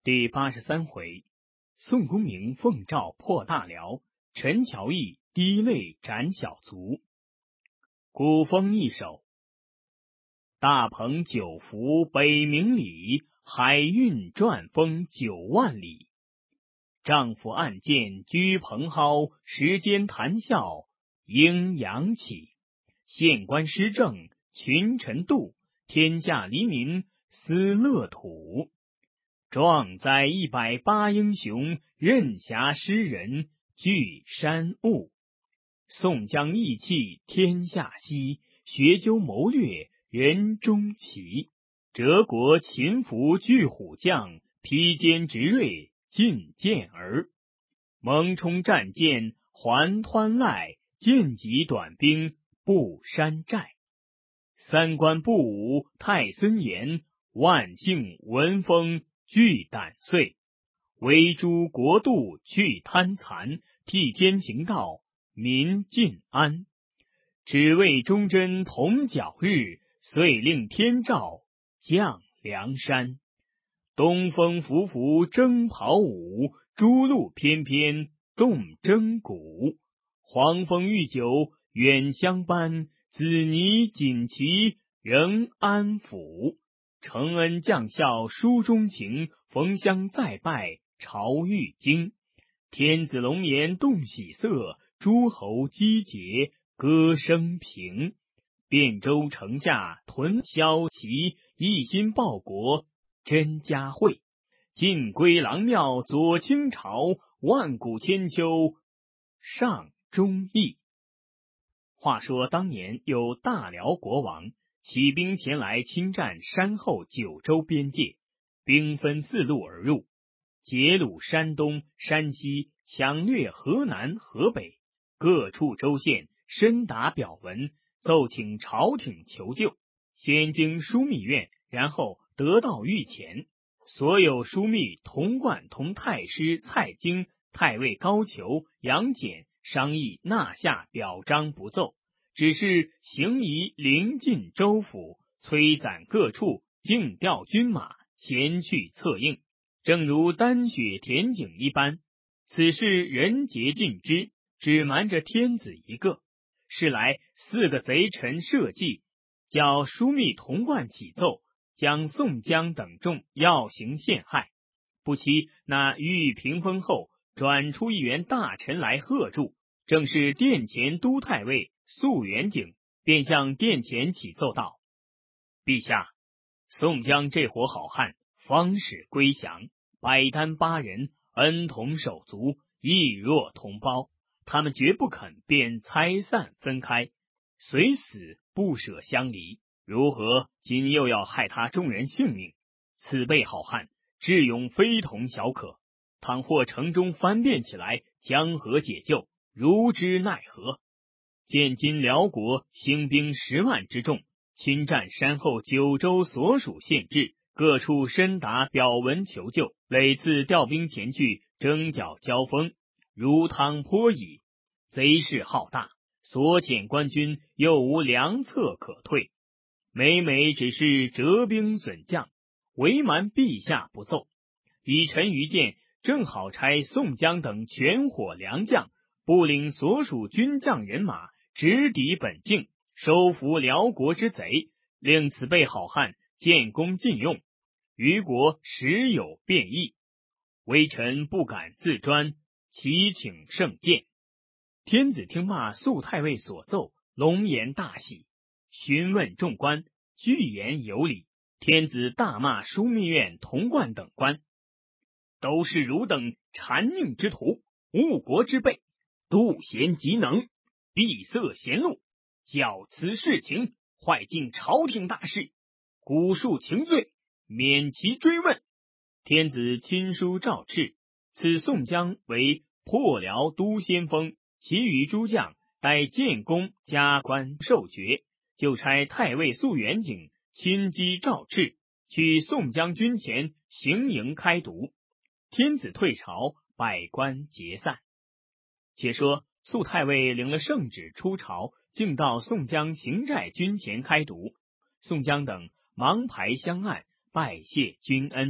第83回，宋公明奉诏破大辽，陈乔义滴泪斩小卒。古风一首：大鹏九浮北冥里，海运转风9万里。丈夫暗箭居蓬蒿，时间谈笑阴阳起。县官施政群臣度，天下黎民思乐土。壮哉180英雄，任侠诗人聚山兀。宋江义气天下稀，学究谋略人中奇。折国擒伏拒虎将，披坚执锐进谏儿。蒙冲战舰还湍赖，剑戟短兵不山寨。三关不武太森严，万姓闻风俱胆碎。为诸国度去贪残，替天行道民尽安。只为忠贞同角日，遂令天照降梁山。东风拂拂征袍舞，诸路翩翩动征鼓。黄蜂御酒远相伴，紫泥锦旗仍安抚。承恩将校书中情，逢乡再拜朝玉京。天子龙颜动喜色，诸侯击节歌声平。汴州城下屯骁骑，一心报国真嘉惠。晋归郎庙左倾朝，万古千秋上忠义。话说当年有大辽国王起兵前来侵占山后9州边界，兵分4路而入，劫掳山东、山西，抢掠河南、河北，各处州县深达表文，奏请朝廷求救。先经枢密院，然后得到御前。所有枢密同贯同太师蔡京、太尉高俅、杨戬商议纳下表彰不奏，只是行移临近州府，催攒各处，竞调军马前去策应，正如丹雪填井一般。此事人皆尽知，只瞒着天子一个。是来4个贼臣设计，叫枢密同贯起奏，将宋江等众要行陷害。不期那御屏风后转出一员大臣来喝住，正是殿前都太尉肃元景，便向殿前起奏道：陛下，宋江这伙好汉方始归降，百单8人，恩同手足，义若同胞，他们绝不肯便拆散分开，虽死不舍相离。如何今又要害他众人性命？此辈好汉智勇非同小可，倘或城中翻变起来，将何解救？如之奈何？见今辽国兴兵10万之众，侵占山后9州所属县治，各处深达表文求救，累次调兵前去征剿交锋，如汤泼矣。贼势浩大，所遣官军又无良策可退，每每只是折兵损将，为瞒陛下不奏。以臣愚见，正好差宋江等全伙良将，不领所属军将人马，直抵本境，收服辽国之贼，令此辈好汉建功尽用，余国时有变异。微臣不敢自专，祈请圣鉴。天子听罢肃太尉所奏，龙颜大喜，询问众官，具言有理。天子大骂枢密院同贯等官，都是汝等谗佞之徒，误国之辈，妒贤嫉能，闭塞贤路，矫辞事情，坏尽朝廷大事，古树情罪，免其追问。天子亲书诏敕，此宋江为破辽都先锋，其余诸将待建功加官授爵，就差太尉肃元景亲击诏敕，去宋江军前行营开读。天子退朝，百官皆散。且说肃太尉领了圣旨出朝，竟到宋江行寨军前开读。宋江等忙排香案，拜谢君恩。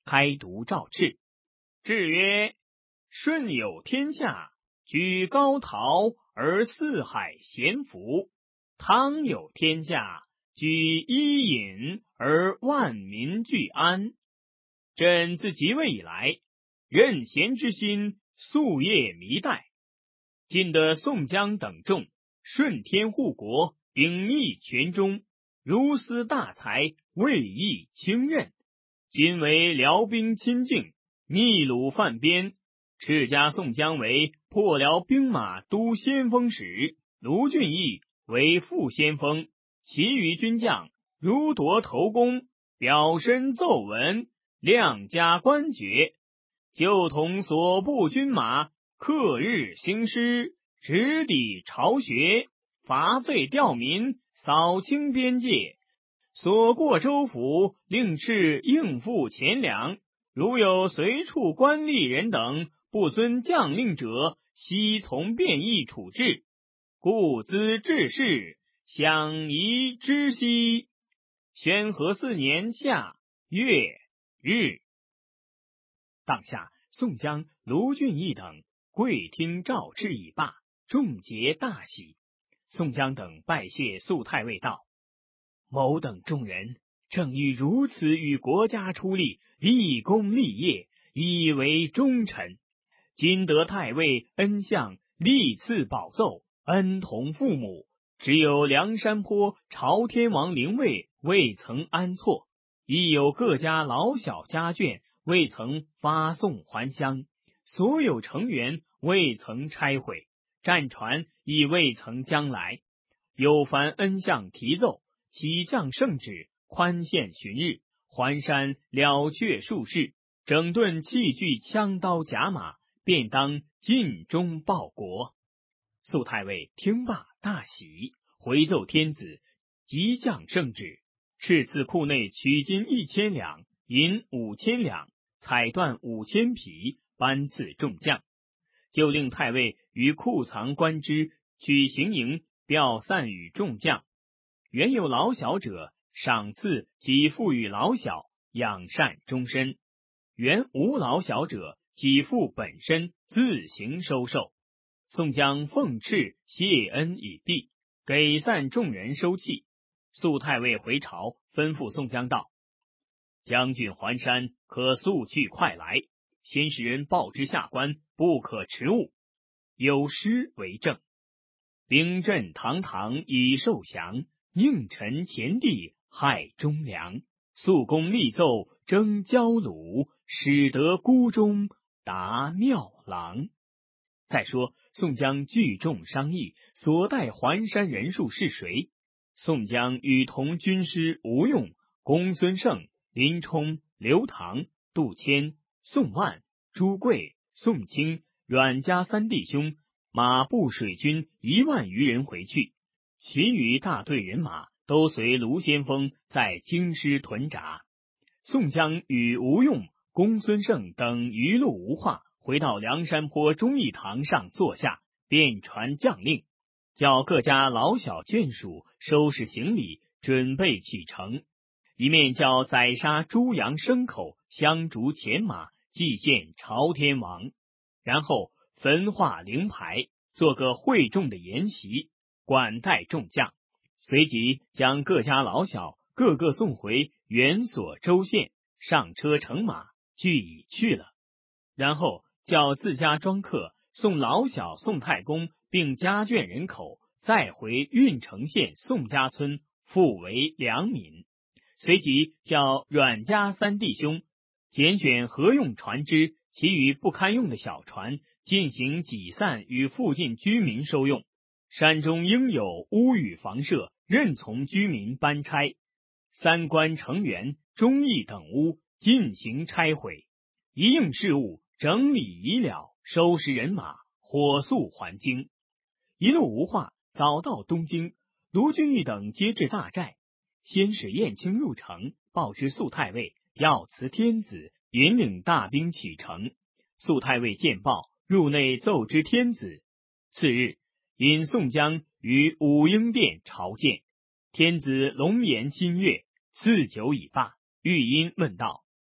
开读诏敕。制曰：舜有天下，居高陶而四海咸服；汤有天下，居伊尹而万民俱安。朕自即位以来，任贤之心，夙夜弥待。今得宋江等众顺天护国，秉义全忠，如斯大才，位义清任。今为辽兵侵境，逆虏犯边，敕加宋江为破辽兵马都先锋使，卢俊义为副先锋，其余军将如夺头功，表身奏闻，量加官爵。就同所部军马，克日兴师，直抵巢穴，伐罪吊民，扫清边界。所过州府，令敕应付钱粮。如有随处官吏人等不遵将令者，悉从便议处置。故兹治事，享宜知悉。宣和4年夏月日。当下宋江、卢俊义等跪听诏敕已罢，众皆大喜。宋江等拜谢肃太尉道：某等众人正欲如此与国家出力，立功立业，以为忠臣。今得太尉恩相，历次宝奏，恩同父母，只有梁山坡朝天王灵位未曾安错，亦有各家老小家眷未曾发送还乡，所有成员未曾拆毁，战船亦未曾将来。有凡恩相提奏，起降圣旨，宽限旬日，还山了却数事，整顿器具枪刀甲马，便当尽忠报国。肃太尉听罢大喜，回奏天子，即降圣旨，敕赐库内取金1000两，银5000两，彩缎5000匹，颁赐众将。就令太尉于库藏官之，取行营，调散与众将。原有老小者，赏赐给付与老小，养善终身；原无老小者，给付本身，自行收受。宋江奉敕谢恩已毕，给散众人收器。肃太尉回朝，吩咐宋江道：将军还山，可速去快来，先使人报之下官，不可迟误。有诗为证：兵阵堂堂已受降，宁臣前地害忠良。肃公立奏征交虏，使得孤忠达庙郎。再说宋江聚众商议，所带还山人数是谁？宋江与同军师吴用、公孙胜、林冲、刘唐、杜迁、宋万、朱贵、宋清、阮家3弟兄，马步水军1万余人回去，其余大队人马都随卢先锋在京师屯扎。宋江与吴用、公孙胜等余路无话，回到梁山坡忠义堂上坐下，便传将令，叫各家老小眷属收拾行李，准备启程。一面叫宰杀猪羊牲口，香烛钱马，祭献朝天王，然后焚化灵牌，做个会众的筵席，管待众将。随即将各家老小各个送回原所州县，上车乘马，俱已去了。然后叫自家庄客送老小宋太公并家眷人口，再回郓城县宋家村复为良民。随即叫阮家3弟兄拣选合用船只，其余不堪用的小船进行挤散，与附近居民收用。山中应有屋宇房舍，任从居民搬拆。三官成员、忠义等屋进行拆毁。一应事务整理已了，收拾人马，火速还京。一路无话，早到东京。卢俊义等皆至大寨，先使燕青入城，报知肃太尉，要辞天子，引领大兵启程。肃太尉见报，入内奏知天子。次日，引宋江于武英殿朝见。天子龙颜新悦，赐酒已罢，御音问道：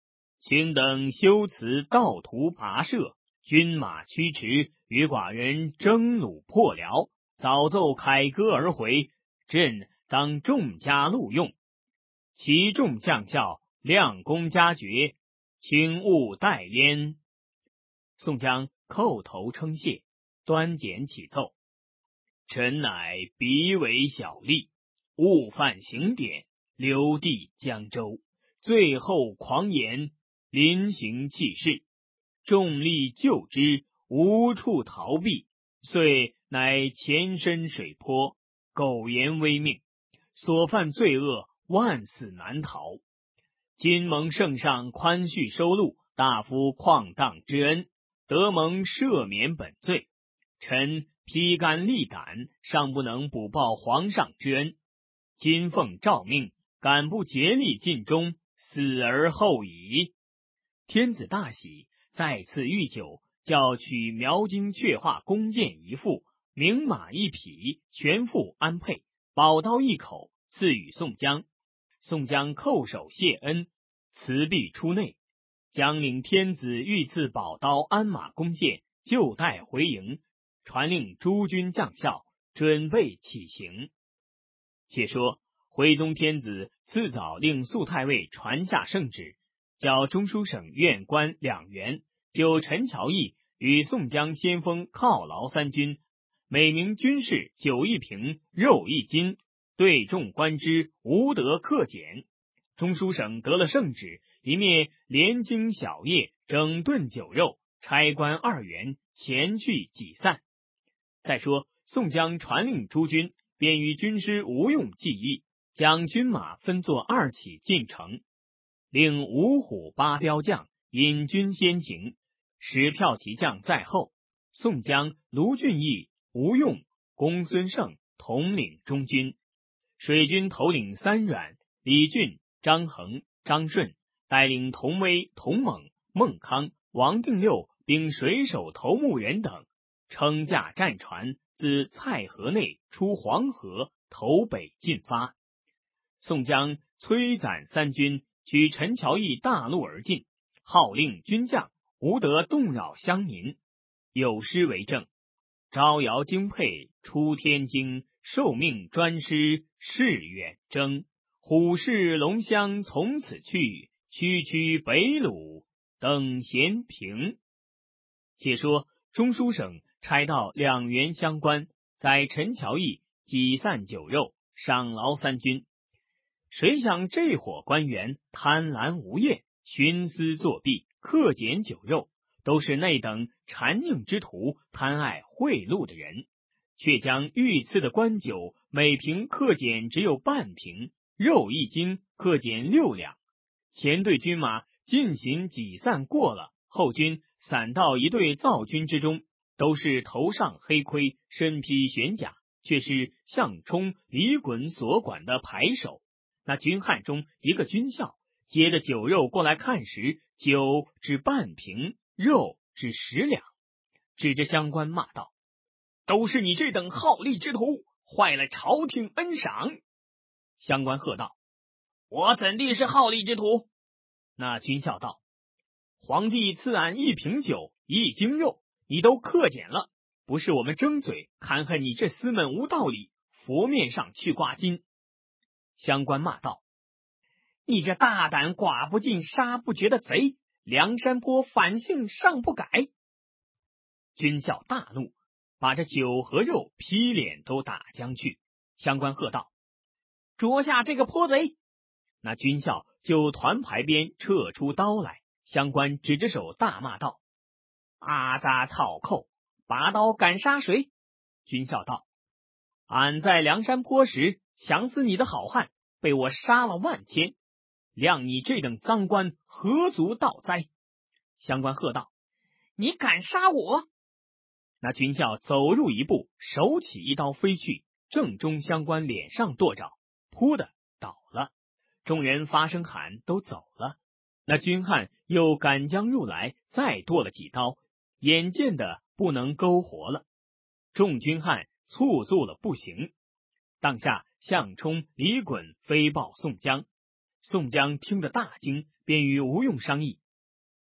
请等修辞道途跋涉，军马驱驰，与寡人征虏破辽，早奏凯歌而回。朕当重加录用，其众将校亮功加爵，请勿怠焉。宋江叩头称谢，端简启奏：臣乃彼为小吏，误犯刑典，留地江州，最后狂言，临行弃市，众力救之，无处逃避，遂乃前身水泊，苟延危命，所犯罪恶，万死难逃。今蒙圣上宽恤收录，大夫旷荡之恩，得蒙赦免本罪。臣披肝沥胆，尚不能补报皇上之恩。今奉诏命，敢不竭力尽忠，死而后已。天子大喜，再次御酒，叫取描金阙画弓箭一副，名马一匹，全副安配，宝刀一口，赐予宋江。宋江叩首谢恩，辞毕出内。将领天子御赐宝刀、鞍马、弓箭，就带回营，传令诸军将校准备起行。且说徽宗天子次早令肃太尉传下圣旨，叫中书省院官2员就陈桥驿与宋江先锋犒劳3军，每名军士酒1瓶，肉1斤，对众官之，无得克减。中书省得了圣旨，一面连经小夜，整顿酒肉，差官2员前去给散。再说宋江传令诸军，便与军师吴用计议，将军马分作2起进城，令5虎8彪将引军先行，使骠骑将在后，宋江、卢俊义、吴用、公孙胜统领中军，水军头领3阮、李俊、张衡、张顺带领童威、童猛、孟康、王定六并水手头目人等，撑架战船自蔡河内出黄河，投北进发。宋江催攒3军，取陈桥驿大路而进，号令军将无得动扰乡民。有诗为证：招摇精沛出天惊，受命专师是远征。虎视龙乡从此去，区区北虏等闲平。且说中书省差到2员相关，在陈桥驿挤散酒肉，赏劳3军。谁想这伙官员贪婪无厌，徇私作弊，克减酒肉，都是那等谗佞之徒，贪爱贿赂的人，却将御赐的官酒每瓶克减只有半瓶，肉1斤克减6两。前队军马进行挤散过了，后军散到一队造军之中，都是头上黑盔，身披玄甲，却是项冲、李衮所管的排手。那军汉中一个军校接着酒肉过来看时，酒只半瓶，肉只10两，指着相关骂道：都是你这等好利之徒，坏了朝廷恩赏。相关喝道：我怎地是好利之徒？那军校道：皇帝赐俺1瓶酒1斤肉，你都克减了，不是我们争嘴含恨你这厮们无道理，佛面上去挂金。相关骂道：你这大胆剐不尽杀不绝的贼，梁山坡反性尚不改。军校大怒，把这酒和肉劈脸都打将去。相关喝道：捉下这个泼贼！那军校就团牌边撤出刀来，相关指着手大骂道：阿杂草寇，拔刀敢杀谁？军校道：俺在梁山坡时强死你的好汉，被我杀了万千，谅你这等赃官何足道哉？相关喝道：你敢杀我？那军校走入一步，手起一刀飞去，正中相关脸上跺着，扑的倒了。众人发声喊，都走了。那军汉又赶将入来，再剁了几刀，眼见的不能勾活了。众军汉簇足了不行。当下项冲、李衮飞报宋江，宋江听得大惊，便与吴用商议，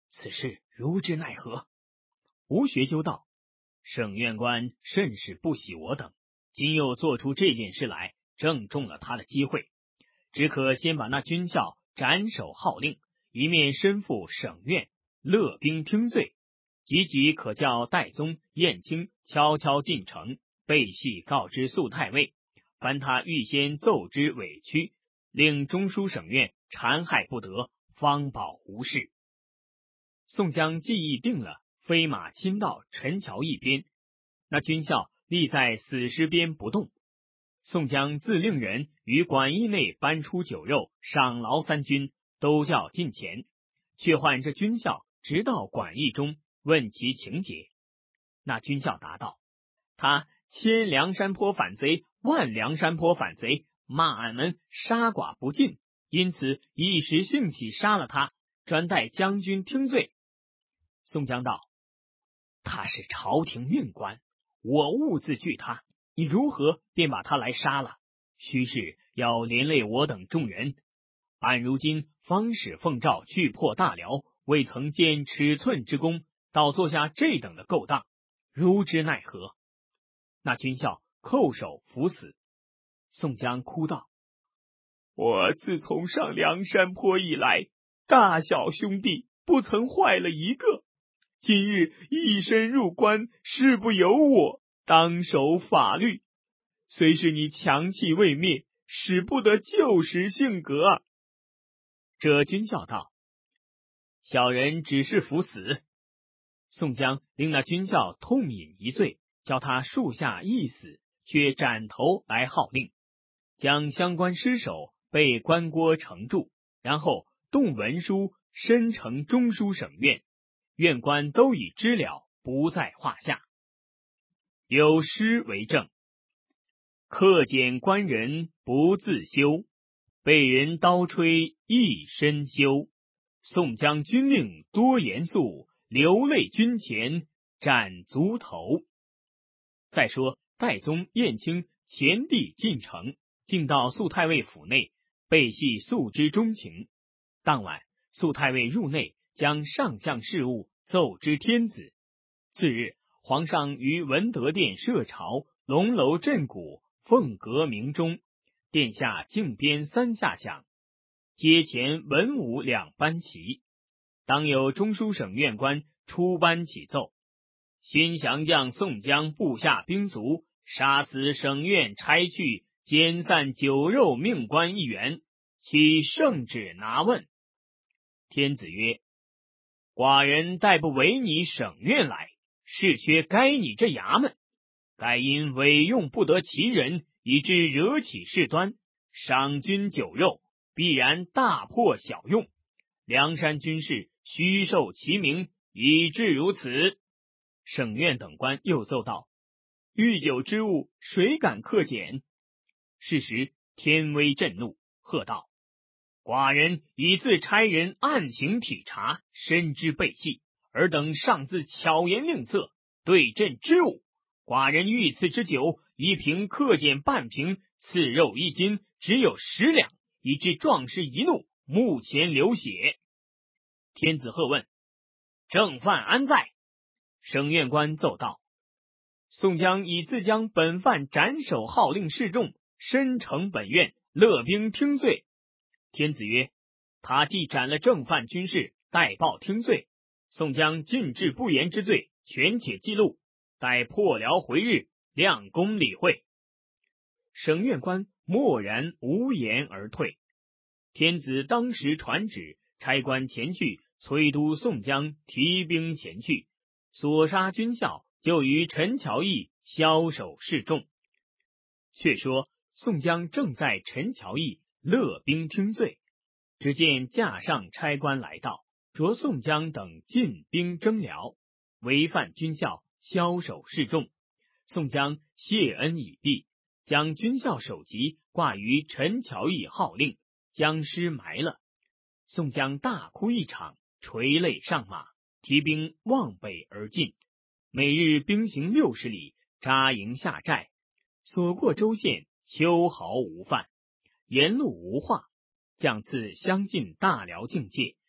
此事如之奈何？吴学究道：省院官甚是不喜我等，今又做出这件事来，正中了他的机会，只可先把那军校斩首号令，一面身赴省院，勒兵听罪，急急可叫戴宗、晏卿悄悄进城，背细告知肃太尉，凡他预先奏之委屈，令中书省院残害不得，方保无事。宋江计议定了，飞马亲到陈桥一边，那军校立在死尸边不动。宋江自令人于馆驿内搬出酒肉，赏劳三军，都叫近前，却唤这军校直到馆驿中，问其情节。那军校答道：他千梁山坡反贼，万梁山坡反贼，骂俺们杀寡不尽，因此一时兴起杀了他，专待将军听罪。宋江道：他是朝廷命官，我兀自惧他，你如何便把他来杀了？须是要连累我等众人。俺如今方使奉诏去破大辽，未曾见尺寸之功，倒做下这等的勾当，如之奈何？那军校叩首伏死。宋江哭道：我自从上梁山坡以来，大小兄弟不曾坏了一个，今日一身入关，誓不由我，当守法律。虽是你强气未灭，使不得旧时性格啊。这军校道：小人只是服死。宋江令那军校痛饮一醉，叫他树下一死，却斩头来号令，将相关尸首被关郭盛住，然后动文书申呈中书省院，院官都已知了，不在话下。有诗为证：克俭官人不自修，被人刀吹一身羞。宋江军令多严肃，流泪军前斩卒头。再说戴宗、晏卿前地进城，进到肃太尉府内，备系肃之中情。当晚，肃太尉入内，将上项事务奏知天子。次日，皇上于文德殿设朝，龙楼镇鼓，凤阁鸣钟，殿下竞鞭三下响，阶前文武两班旗。当有中书省院官出班起奏：新降将宋江部下兵卒，杀死省院差去奸散酒肉命官1员，其圣旨拿问。天子曰：寡人待不为你省院来，是缺该你这衙门，该因委用不得其人，以致惹起事端，赏军酒肉，必然大破小用，梁山军士须受其名，以致如此。省院等官又奏道：御酒之物，谁敢克俭？是时天威震怒，喝道：寡人已自差人暗行体察，深知背弃，尔等尚自巧言令色，对朕支吾。寡人御赐之酒，一瓶克俭半瓶，赐肉1斤，只有10两，以致壮士一怒，目前流血。天子喝问：正犯安在？省院官奏道：宋江已自将本犯斩首号令示众，申呈本院，勒兵听罪。天子曰：他既斩了正犯军士，待报听罪。宋江尽至不言之罪，全且记录，待破辽回日，量公理会。省院官默然无言而退。天子当时传旨，差官前去催督宋江提兵前去，所杀军校就于陈桥驿枭首示众。却说宋江正在陈桥驿勒兵听罪，只见驾上差官来到，着宋江等进兵征辽，违犯军校，枭首示众。宋江谢恩已毕，将军校首级挂于陈桥驿号令，将尸埋了。宋江大哭一场，垂泪上马，提兵往北而进。每日兵行60里，扎营下寨，所过州县秋毫无犯，沿路无话。将次相近大辽境界，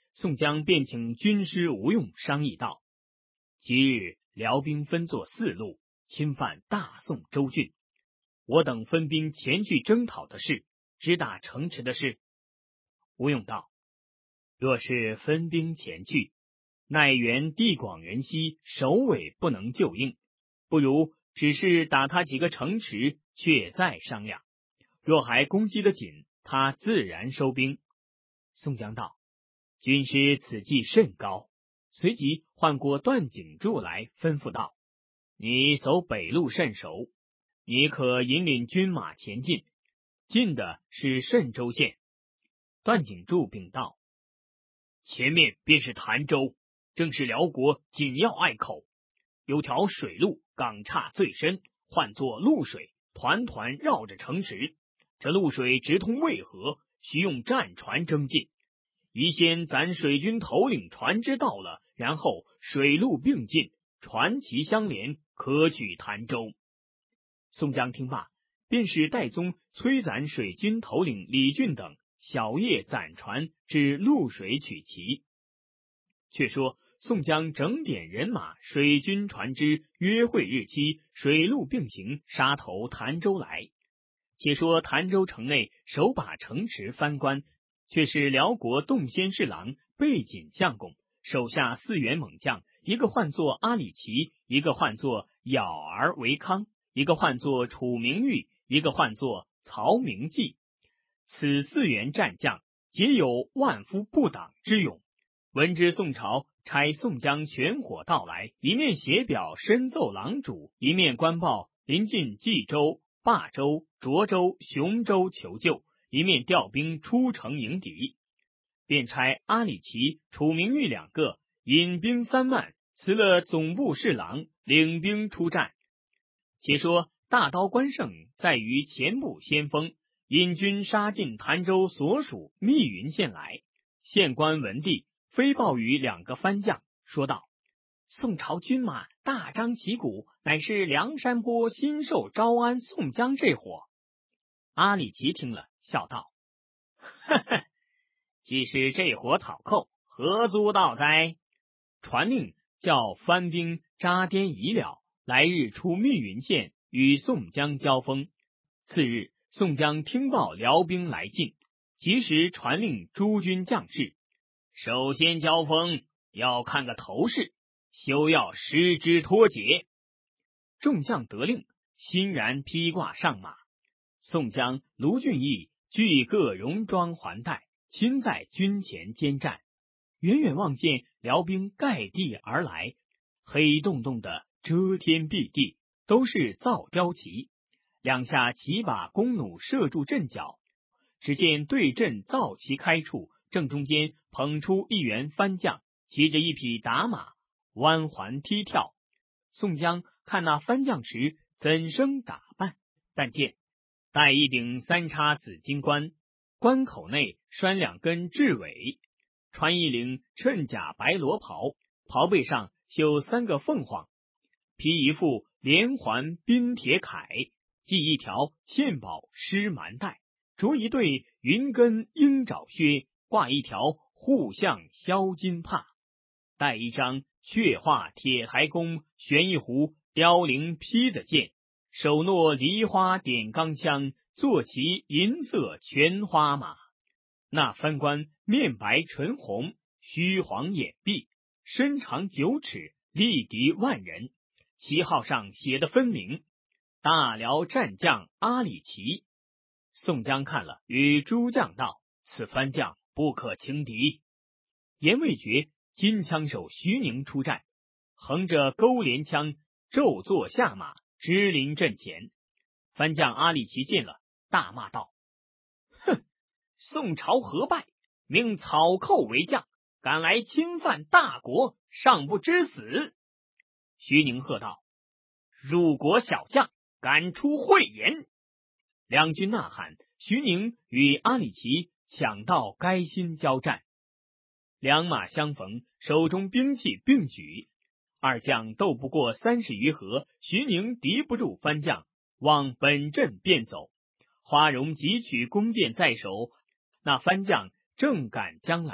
宋江便请军师吴用商议道：即日辽兵分作4路，侵犯大宋州郡，我等分兵前去征讨的事，直打城池的事。吴用道：若是分兵前去，奈原地广人稀，首尾不能救应，不如只是打他几个城池，却再商量。若还攻击得紧，他自然收兵。宋江道：军师此计甚高。随即唤过段景柱来，吩咐道：你走北路甚熟，你可引领军马前进，进的是慎州县。段景柱禀道：前面便是潭州，正是辽国紧要隘口，有条水路，港岔最深，唤作潞水，团团绕着城池。这潞水直通渭河，需用战船征进。宜先咱水军头领船只到了，然后水陆并进，船旗相连，可取潭州。宋江听罢，便使戴宗催攒水军头领李俊等小夜攒船至潞水取旗。却说宋江整点人马、水军船只，约会日期，水陆并行，杀投潭州来。且说潭州城内手把城池藩官，却是辽国洞仙侍郎背景相公，手下4员猛将，一个唤作阿里奇，一个唤作咬儿为康，一个唤作楚明玉，一个唤作曹明济。此4员战将，皆有万夫不挡之勇。闻知宋朝差宋江全伙到来，一面写表深奏郎主，一面官报临近冀州、霸州、涿州、雄州求救，一面调兵出城迎敌。便差阿里奇、楚明玉2个引兵3万，辞了总部侍郎，领兵出战。且说大刀关胜在于前部先锋，引军杀进潭州所属密云县来。县官闻地，飞报与2个番将，说道：宋朝军马大张旗鼓，乃是梁山泊新受招安宋江这伙。阿里奇听了，笑道：呵呵，既是这伙草寇，何足道哉？传令叫番兵扎颠已了，来日出密云县与宋江交锋。次日，宋江听报辽兵来进，及时传令诸军将士，首先交锋要看个头势，休要失之脱节。众将得令，欣然披挂上马。宋江、卢俊义俱各戎装还带，亲在军前监战。远远望见辽兵盖地而来，黑洞洞的遮天蔽地，都是造雕旗，两下齐把弓弩射住阵脚。只见对阵造旗开处，正中间捧出1员番将，骑着一匹打马，弯环踢跳。宋江看那番将时，怎生打扮？但见戴一顶3叉紫金冠，冠口内拴2根雉尾，穿一领衬甲白罗袍，袍背上绣3个凤凰，披一副连环冰铁铠，系一条嵌宝狮蛮带，着一对云根鹰爪靴，挂一条护象销金帕，带一张雀画铁台弓，悬一壶凋零披子剑，手握梨花点钢枪，坐骑银色全花马。那番官面白唇红，须黄眼闭，身长9尺，力敌万人。旗号上写得分明：大辽战将阿里奇。宋江看了，与诸将道：此番将不可轻敌。言未绝，金枪手徐宁出战，横着钩镰枪，骤坐下马，直临阵前。番将阿里奇见了，大骂道：哼，宋朝何败，命草寇为将，敢来侵犯大国，尚不知死。徐宁喝道：入国小将，敢出讳言！两军呐喊，徐宁与阿里奇抢到该心交战。两马相逢，手中兵器并举，二将斗不过30余合，徐宁敌不住番将，往本阵便走。花荣急取弓箭在手，那番将正赶将来，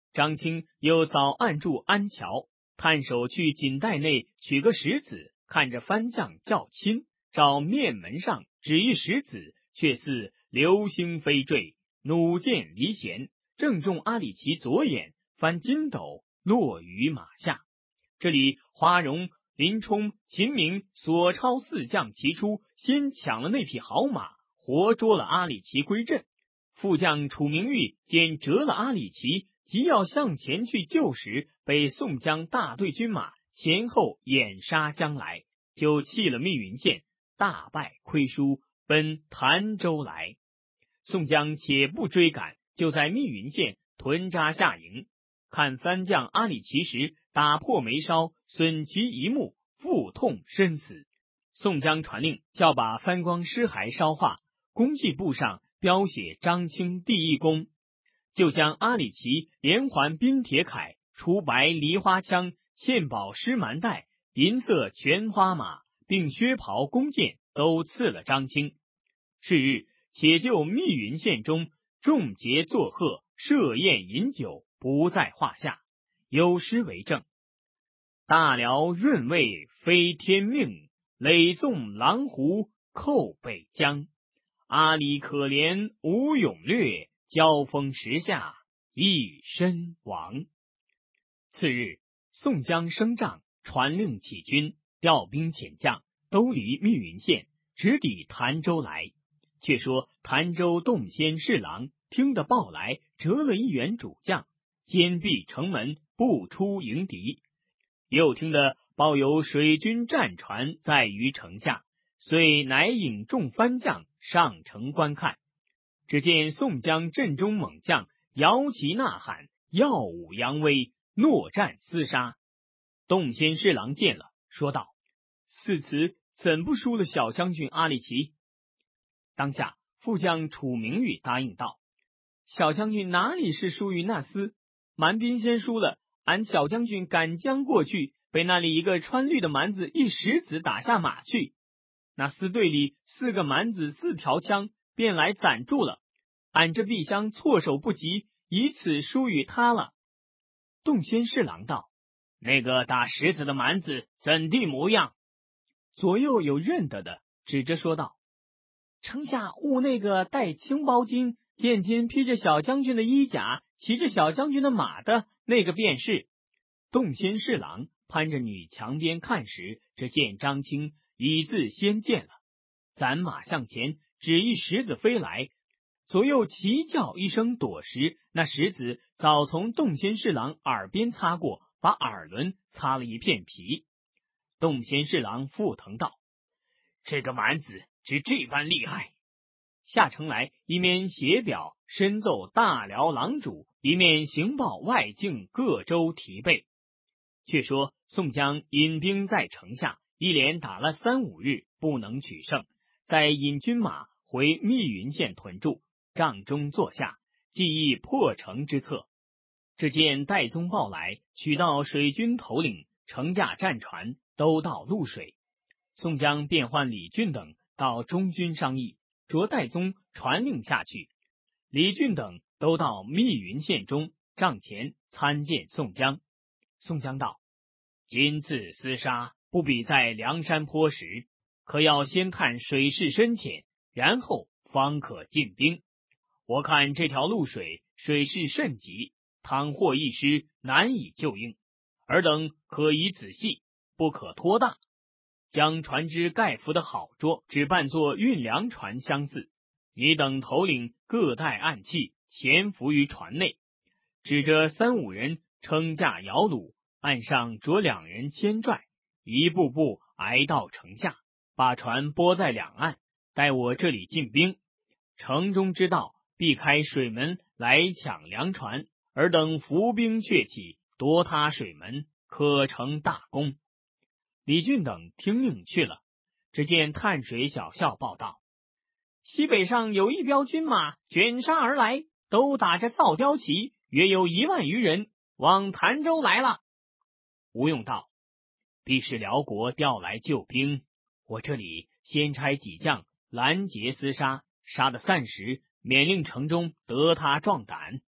张清又早按住安桥，探手去锦袋内取个石子，看着番将较亲，照面门上指一石子，却似流星飞坠，弩箭离弦，正中阿里奇左眼，翻筋斗落于马下。这里花荣、林冲、秦明所超四将齐出，先抢了那匹好马，活捉了阿里奇归阵。副将楚明玉见折了阿里奇，急要向前去救时，被宋江大队军马前后掩杀将来，就弃了密云县，大败亏输，奔潭州来。宋江且不追赶，就在密云县屯扎下营，看番将阿里奇时，打破眉梢，损其一目，腹痛身死。宋江传令，叫把番光尸骸烧化，功绩簿上标写张清第一功，就将阿里奇连环冰铁铠、除白梨花枪、嵌宝狮蛮带、银色全花马，并靴袍弓箭都赐了张清。是日，且就密云县中众节作贺、设宴饮酒，不在话下。有诗为证：大辽润味非天命，累纵狼狐寇北疆。阿里可怜无勇略，交锋时下一身亡。次日，宋江升帐，传令起军，调兵遣将，都离密云县，直抵潭州来。却说潭州洞仙侍郎听得报来，折了一员主将，坚壁城门，不出迎敌。又听得报有水军战船在于城下，遂乃引众番将上城观看。只见宋江阵中猛将摇旗呐喊，耀武扬威，诺战厮杀。洞仙侍郎见了，说道：似此怎不输了小将军阿里奇？当下副将楚明玉答应道：小将军哪里是输于那厮？蛮兵先输了，俺小将军赶将过去，被那里一个穿绿的蛮子一石子打下马去。那厮队里4个蛮子4条枪，便来攒住了。俺这碧香措手不及，以此输与他了。洞仙侍郎道：那个打石子的蛮子怎地模样？左右有认得的，指着说道：城下误那个戴青包巾、肩间披着小将军的衣甲、骑着小将军的马的那个便是。洞仙侍郎攀着女墙边看时，只见张清已自先见了，攒马向前，只一石子飞来，左右齐叫一声躲时，那石子早从洞仙侍郎耳边擦过，把耳轮擦了一片皮。洞仙侍郎腹疼道：这个蛮子只这般厉害。下城来，一面写表申奏大辽郎主，一面行报外境各州提备。却说宋江引兵在城下，一连打了3、5日，不能取胜，再引军马回密云县屯驻，帐中坐下，计议破城之策。只见戴宗报来，取到水军头领，乘驾战船，都到潞水。宋江便唤李俊等到中军商议，着戴宗传令下去。李俊等都到密云县中帐前参见宋江。宋江道：今次厮杀，不比在梁山坡时，可要先看水势深浅，然后方可进兵。我看这条潞水水势甚急，倘或一失，难以救应。尔等可以仔细，不可拖大，将船只盖浮的好捉，只扮作运粮船相似。你等头领各带暗器，潜伏于船内，指着3、5人撑架摇橹，岸上着2人牵拽，一步步挨到城下，把船拨在两岸，待我这里进兵。城中之道，避开水门来抢粮船，尔等伏兵却起，夺他水门，可成大功。李俊等听令去了。只见探水小校报道：西北上有一彪军马卷杀而来，都打着造雕旗，约有1万余人，往潭州来了。吴用道：必是辽国调来救兵，我这里先差几将拦截厮杀，杀得散时，免令城中得他壮胆。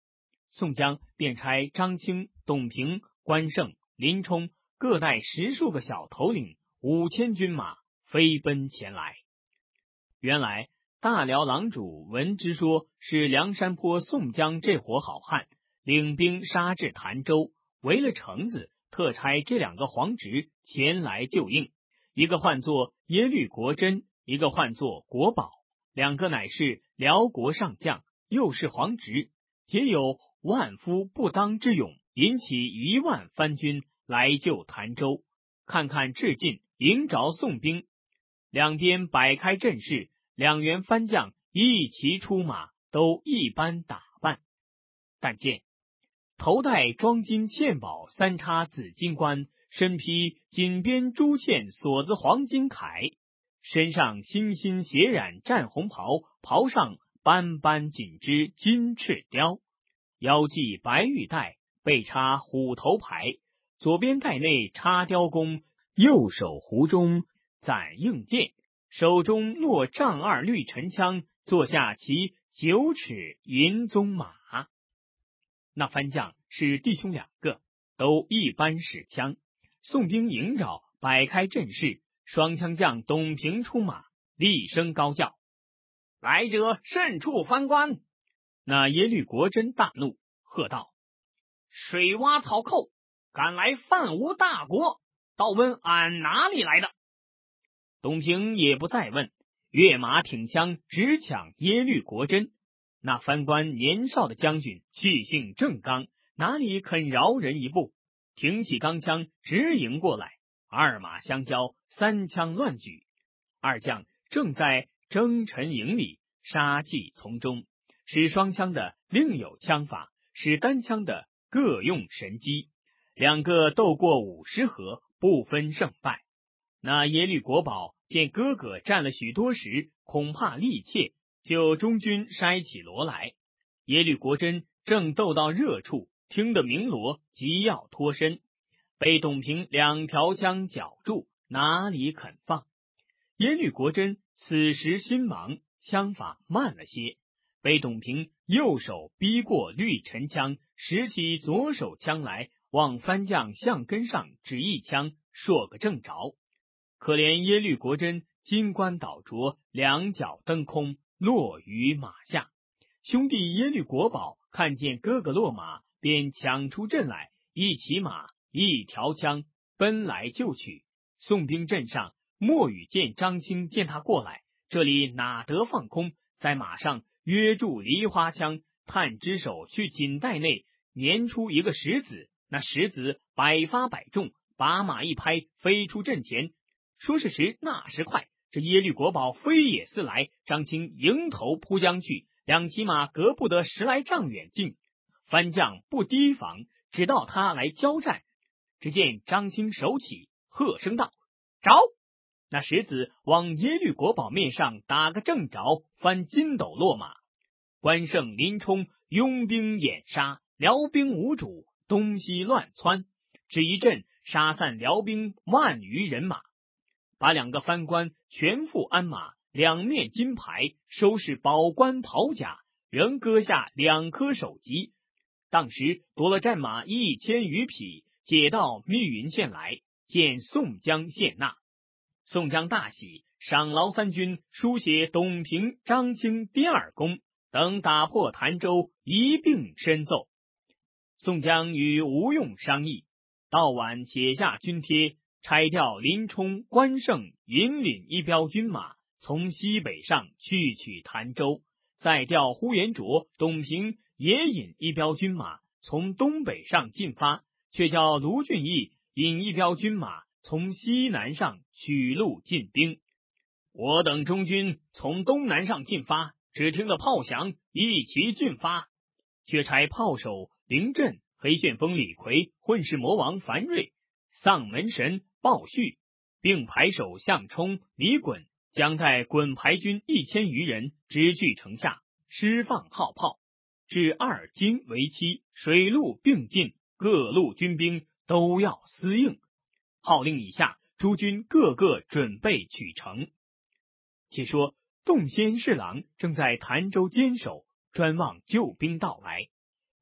宋江便差张清、董平、关胜、林冲各带10数个小头领5000军马飞奔前来。原来大辽郎主闻之说是梁山泊宋江这伙好汉领兵杀至潭州，围了城子，特差这2个皇侄前来救应，一个唤作耶律国珍，一个唤作国宝，2个乃是辽国上将，又是皇侄，皆有万夫不当之勇，引起1万番军来救潭州。看看至近，迎着宋兵，两边摆开阵势，2员番将一齐出马，都一般打扮。但见头戴装金嵌宝3叉紫金冠，身披锦边朱嵌锁子黄金铠，身上星星血染战红袍，袍上斑斑锦织金翅雕，腰系白玉带，背插虎头牌，左边带内插雕弓，右手壶中攒硬剑，手中落丈2绿陈枪，坐下骑9齿银鬃马。那番将是弟兄2个，都一般使枪。宋兵迎着，摆开阵势，双枪将董平出马，厉声高叫：“来者甚处翻关！”那耶律国珍大怒，喝道：“水洼草寇，敢来犯吴大国，倒问俺哪里来的？”董平也不再问，跃马挺枪，直抢耶律国珍。那番官年少的将军，气性正刚，哪里肯饶人一步？挺起钢枪，直迎过来，2马相交，3枪乱举。2将正在征尘营里，杀气从中，使双枪的另有枪法，使单枪的各用神机。2个斗过50合，不分胜败。那耶律国宝见哥哥战了许多时，恐怕力怯，就中军筛起锣来。耶律国珍正斗到热处，听得鸣锣，急要脱身，被董平2条枪绞住，哪里肯放。耶律国珍此时心忙，枪法慢了些，被董平右手逼过绿陈枪，拾起左手枪来，往番将项根上指一枪，说个正着。可怜耶律国珍金冠倒着，2脚蹬空，落于马下。兄弟耶律国宝看见哥哥落马，便抢出阵来，一骑马一条枪奔来救取。宋兵阵上，莫羽见张清见他过来，这里哪得放空，在马上约住梨花枪，探只手去锦带内捻出一个石子，那石子百发百中，把马一拍，飞出阵前。说时迟，那时快，这耶律国宝飞也似来，张清迎头扑将去，2骑马隔不得10来丈远近。番将不提防，只道他来交战。只见张清手起，喝声道：“着！”那石子往耶律国宝面上打个正着，翻筋斗落马。关胜、林冲拥兵掩杀，辽兵无主，东西乱窜，只一阵杀散辽兵10000余人马。把2个番官全副鞍马，2面金牌，收拾宝冠袍甲，仍割下2颗首级。当时夺了战马1000余匹，解到密云县来，见宋江献纳。宋江大喜，赏劳3军，书写董平、张清第2功，等打破潭州，一并申奏。宋江与吴用商议，到晚写下军帖，拆调林冲、关胜引领一彪军马，从西北上去取潭州，再调呼延灼、董平也引一彪军马，从东北上进发，却叫卢俊义引一彪军马从西南上取路进兵。我等中军从东南上进发，只听得炮响，一齐进发，却差炮手凌震、黑旋风李逵、混世魔王樊瑞、丧门神鲍旭，并排手项冲、李衮将带滚排军1000余人直去城下，施放号炮，至2京为期，水陆并进，各路军兵都要司应。号令已下，诸军个个准备取城。且说洞仙侍郎正在潭州坚守，专望救兵到来。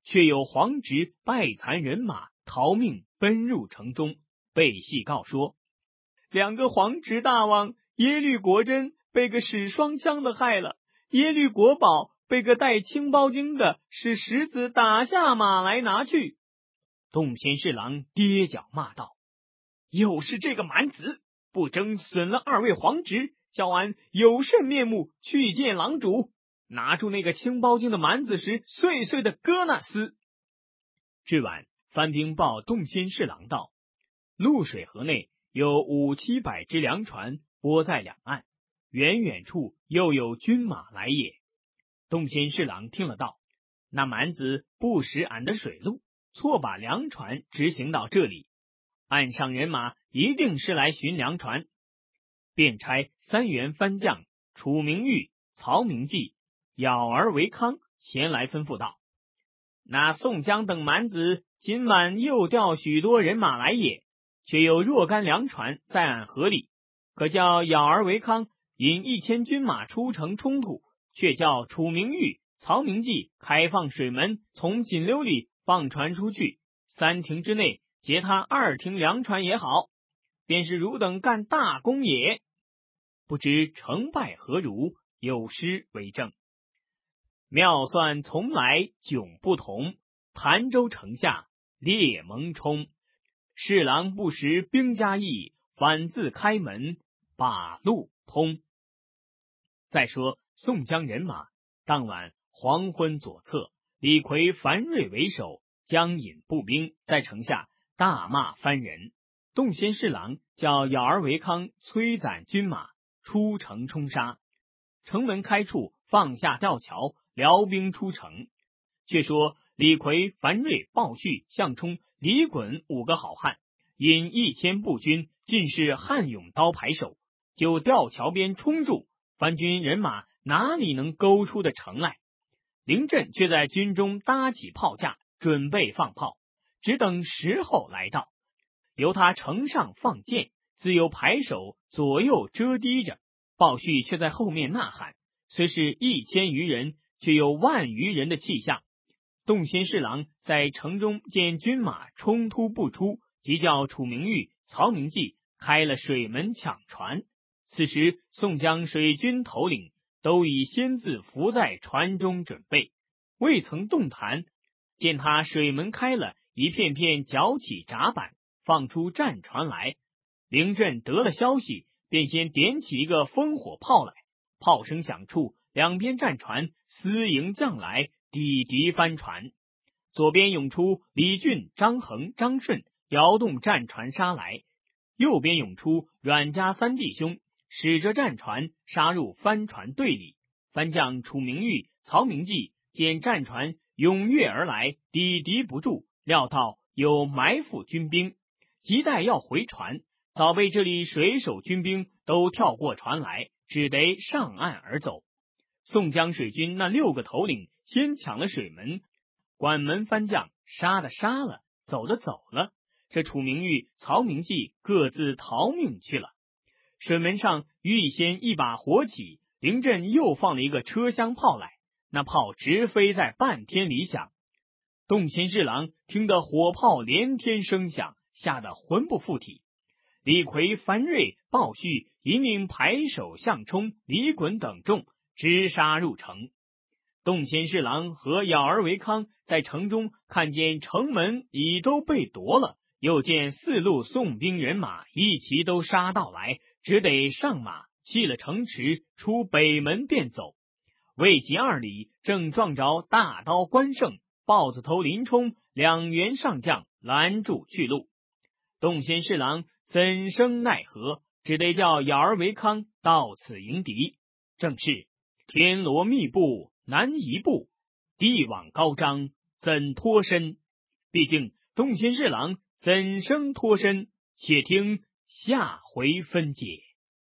却有皇侄败残人马逃命奔入城中，被细告说，2个皇侄大王耶律国真被个使双枪的害了，耶律国宝被个带青包巾的使石子打下马来拿去。洞仙侍郎跌脚骂道，又是这个蛮子，不争损了2位皇侄，叫俺有甚面目去见郎主？拿住那个青包巾的蛮子时，碎碎的割那厮。至晚，番兵报洞仙侍郎道，潞水河内有500-700只粮船泊在两岸，远远处又有军马来也。洞仙侍郎听了道，那蛮子不识俺的水路，错把粮船直行到这里，岸上人马一定是来寻粮船，便差3员番将楚明玉、曹明济、咬儿为康前来吩咐道，那宋江等蛮子今晚又调许多人马来也，却有若干粮船在俺河里，可叫咬儿为康引1000军马出城冲突，却叫楚明玉、曹明济开放水门，从锦溜里放船出去，3亭之内截他2亭粮船也好，便是汝等干大功也。不知成败何如，有诗为证，妙算从来迥不同，潭州城下列蒙冲，侍郎不识兵家意，反自开门把路通。再说宋江人马当晚黄昏左侧，李逵、樊瑞为首，将引步兵在城下大骂番人。洞仙侍郎叫咬儿为康催攒军马出城冲杀，城门开处放下吊桥，辽兵出城。却说李逵、樊瑞、鲍旭、项冲、李衮5个好汉，引1000步军，尽是悍勇刀牌手，就吊桥边冲住，番军人马哪里能勾出的城来？凌震却在军中搭起炮架，准备放炮，只等时候来到，由他城上放箭，自有牌手左右遮敌着。鲍旭却在后面呐喊，虽是1000余人，却有万余人的气象。洞仙侍郎在城中见军马冲突不出，即叫楚明玉、曹明济开了水门抢船。此时宋江水军头领都已先自伏在船中准备，未曾动弹，见他水门开了，一片片搅起闸板，放出战船来。凌震得了消息，便先点起一个烽火炮来，炮声响处，两边战船私迎将来，抵敌翻船。左边涌出李俊、张衡、张顺，摇动战船杀来；右边涌出阮家3弟兄，使着战船杀入帆船队里。番将楚明玉、曹明济见战船踊跃而来，抵敌不住，料到有埋伏军兵，急待要回船，早被这里水手军兵都跳过船来，只得上岸而走。宋江水军那6个头领先抢了水门，管门番将杀的杀了，走的走了，这楚明玉、曹明济各自逃命去了。水门上预先一把火起，凌震又放了一个车厢炮来，那炮直飞在半天里响。洞仙侍郎听得火炮连天声响，吓得魂不附体。李逵、樊瑞、鲍旭一命排手项冲、李衮等众直杀入城。洞仙侍郎和咬儿为康在城中看见城门已都被夺了，又见4路宋兵人马一齐都杀到来，只得上马弃了城池，出北门便走。未及2里，正撞着大刀关胜、豹子头林冲2员上将拦住去路。洞仙侍郎怎生奈何，只得叫咬儿为康到此迎敌。正是天罗密布难移步，地网高张怎脱身？毕竟洞仙侍郎怎生脱身？且听下回分解。